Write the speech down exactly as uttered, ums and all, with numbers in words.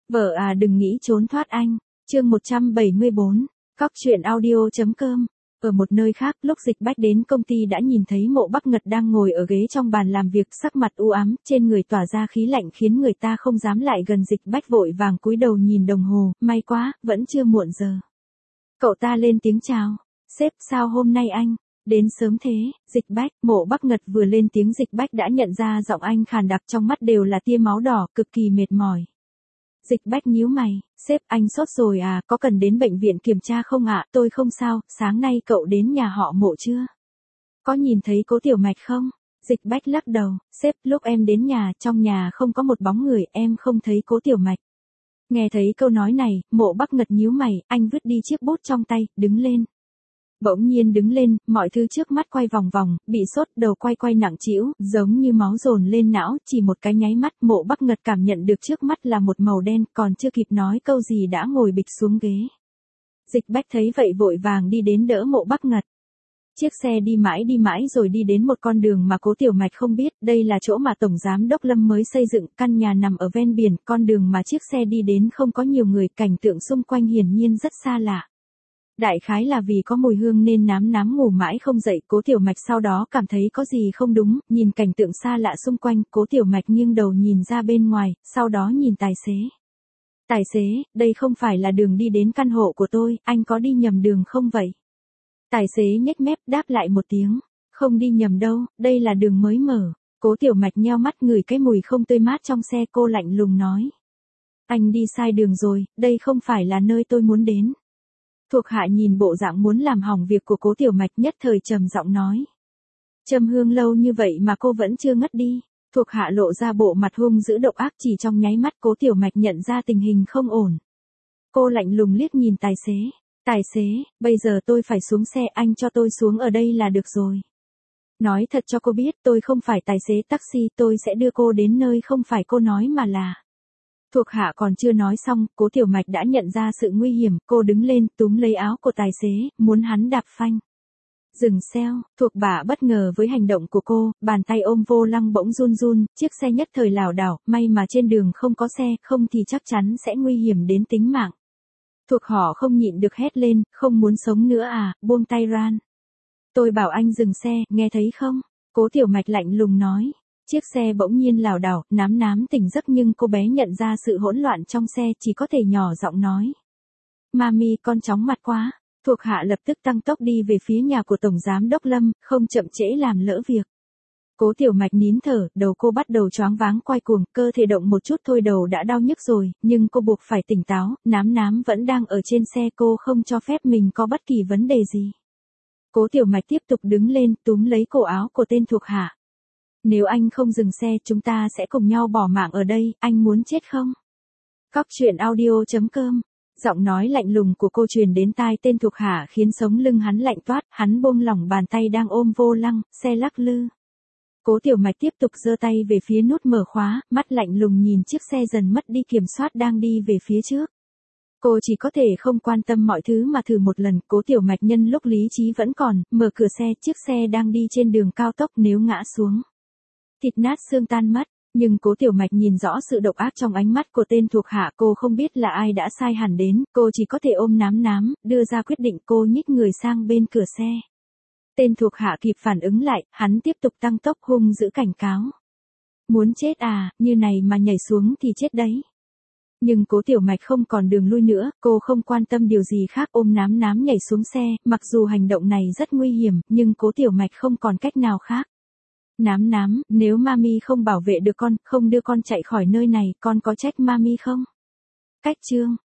Vợ à đừng nghĩ trốn thoát anh. Chương một trăm bảy mươi bốn, cóc truyện audio.com. Ở một nơi khác, lúc Dịch Bách đến công ty đã nhìn thấy Mộ Bắc Ngật đang ngồi ở ghế trong bàn làm việc, sắc mặt u ám, trên người tỏa ra khí lạnh khiến người ta không dám lại gần. Dịch Bách vội vàng cúi đầu nhìn đồng hồ, may quá, vẫn chưa muộn giờ. Cậu ta lên tiếng chào. Sếp, sao hôm nay anh đến sớm thế? Dịch Bách. Mộ Bắc Ngật vừa lên tiếng Dịch Bách đã nhận ra giọng anh khàn đặc, trong mắt đều là tia máu đỏ, cực kỳ mệt mỏi. Dịch Bách nhíu mày, sếp, anh sốt rồi à, có cần đến bệnh viện kiểm tra không ạ? Tôi không sao, sáng nay cậu đến nhà họ Mộ chưa? Có nhìn thấy Cố Tiểu Mạch không? Dịch Bách lắc đầu, sếp, lúc em đến nhà, trong nhà không có một bóng người, em không thấy Cố Tiểu Mạch. Nghe thấy câu nói này, Mộ Bắc Ngật nhíu mày, anh vứt đi chiếc bút trong tay, đứng lên. Bỗng nhiên đứng lên, mọi thứ trước mắt quay vòng vòng, bị sốt, đầu quay quay nặng trĩu, giống như máu dồn lên não, chỉ một cái nháy mắt, Mộ Bắc Ngật cảm nhận được trước mắt là một màu đen, còn chưa kịp nói câu gì đã ngồi bịch xuống ghế. Dịch Bách thấy vậy vội vàng đi đến đỡ Mộ Bắc Ngật. Chiếc xe đi mãi đi mãi rồi đi đến một con đường mà Cố Tiểu Mạch không biết, đây là chỗ mà Tổng Giám Đốc Lâm mới xây dựng, căn nhà nằm ở ven biển, con đường mà chiếc xe đi đến không có nhiều người, cảnh tượng xung quanh hiển nhiên rất xa lạ. Đại khái là vì có mùi hương nên nám nám ngủ mãi không dậy, Cố Tiểu Mạch sau đó cảm thấy có gì không đúng, nhìn cảnh tượng xa lạ xung quanh, Cố Tiểu Mạch nghiêng đầu nhìn ra bên ngoài, sau đó nhìn tài xế. Tài xế, đây không phải là đường đi đến căn hộ của tôi, anh có đi nhầm đường không vậy? Tài xế nhếch mép đáp lại một tiếng, không đi nhầm đâu, đây là đường mới mở. Cố Tiểu Mạch nheo mắt ngửi cái mùi không tươi mát trong xe, cô lạnh lùng nói. Anh đi sai đường rồi, đây không phải là nơi tôi muốn đến. Thuộc hạ nhìn bộ dạng muốn làm hỏng việc của Cố Tiểu Mạch nhất thời trầm giọng nói. Châm hương lâu như vậy mà cô vẫn chưa ngất đi. Thuộc hạ lộ ra bộ mặt hung dữ độc ác, chỉ trong nháy mắt Cố Tiểu Mạch nhận ra tình hình không ổn. Cô lạnh lùng liếc nhìn tài xế. Tài xế, bây giờ tôi phải xuống xe, anh cho tôi xuống ở đây là được rồi. Nói thật cho cô biết, tôi không phải tài xế taxi, tôi sẽ đưa cô đến nơi không phải cô nói mà là. Thuộc hạ còn chưa nói xong, Cố Tiểu Mạch đã nhận ra sự nguy hiểm, cô đứng lên, túm lấy áo của tài xế, muốn hắn đạp phanh. Dừng xeo, thuộc bà bất ngờ với hành động của cô, bàn tay ôm vô lăng bỗng run run, chiếc xe nhất thời lảo đảo, may mà trên đường không có xe, không thì chắc chắn sẽ nguy hiểm đến tính mạng. Thuộc họ không nhịn được hét lên, không muốn sống nữa à, buông tay ran. Tôi bảo anh dừng xe, nghe thấy không? Cố Tiểu Mạch lạnh lùng nói. Chiếc xe bỗng nhiên lảo đảo, nám nám tỉnh giấc nhưng cô bé nhận ra sự hỗn loạn trong xe, chỉ có thể nhỏ giọng nói. Mami, con chóng mặt quá. Thuộc hạ lập tức tăng tốc đi về phía nhà của Tổng Giám Đốc Lâm, không chậm trễ làm lỡ việc. Cố Tiểu Mạch nín thở, đầu cô bắt đầu choáng váng quay cuồng, cơ thể động một chút thôi đầu đã đau nhức rồi, nhưng cô buộc phải tỉnh táo, nám nám vẫn đang ở trên xe, cô không cho phép mình có bất kỳ vấn đề gì. Cố Tiểu Mạch tiếp tục đứng lên, túm lấy cổ áo của tên thuộc hạ. Nếu anh không dừng xe, chúng ta sẽ cùng nhau bỏ mạng ở đây, anh muốn chết không? Cóc truyện audio.com. Giọng nói lạnh lùng của cô truyền đến tai tên thuộc hạ khiến sống lưng hắn lạnh toát, hắn buông lỏng bàn tay đang ôm vô lăng, xe lắc lư. Cố Tiểu Mạch tiếp tục giơ tay về phía nút mở khóa, mắt lạnh lùng nhìn chiếc xe dần mất đi kiểm soát đang đi về phía trước. Cô chỉ có thể không quan tâm mọi thứ mà thử một lần. Cố Tiểu Mạch nhân lúc lý trí vẫn còn, mở cửa xe, chiếc xe đang đi trên đường cao tốc, nếu ngã xuống, thịt nát xương tan mất. Nhưng Cố Tiểu Mạch nhìn rõ sự độc ác trong ánh mắt của tên thuộc hạ, cô không biết là ai đã sai hẳn đến, cô chỉ có thể ôm nám nám, đưa ra quyết định. Cô nhích người sang bên cửa xe. Tên thuộc hạ kịp phản ứng lại, hắn tiếp tục tăng tốc hung dữ cảnh cáo. Muốn chết à, như này mà nhảy xuống thì chết đấy. Nhưng Cố Tiểu Mạch không còn đường lui nữa, cô không quan tâm điều gì khác, ôm nám nám nhảy xuống xe, mặc dù hành động này rất nguy hiểm, nhưng Cố Tiểu Mạch không còn cách nào khác. Nám nám, nếu mami không bảo vệ được con, không đưa con chạy khỏi nơi này, con có trách mami không? Cách chương.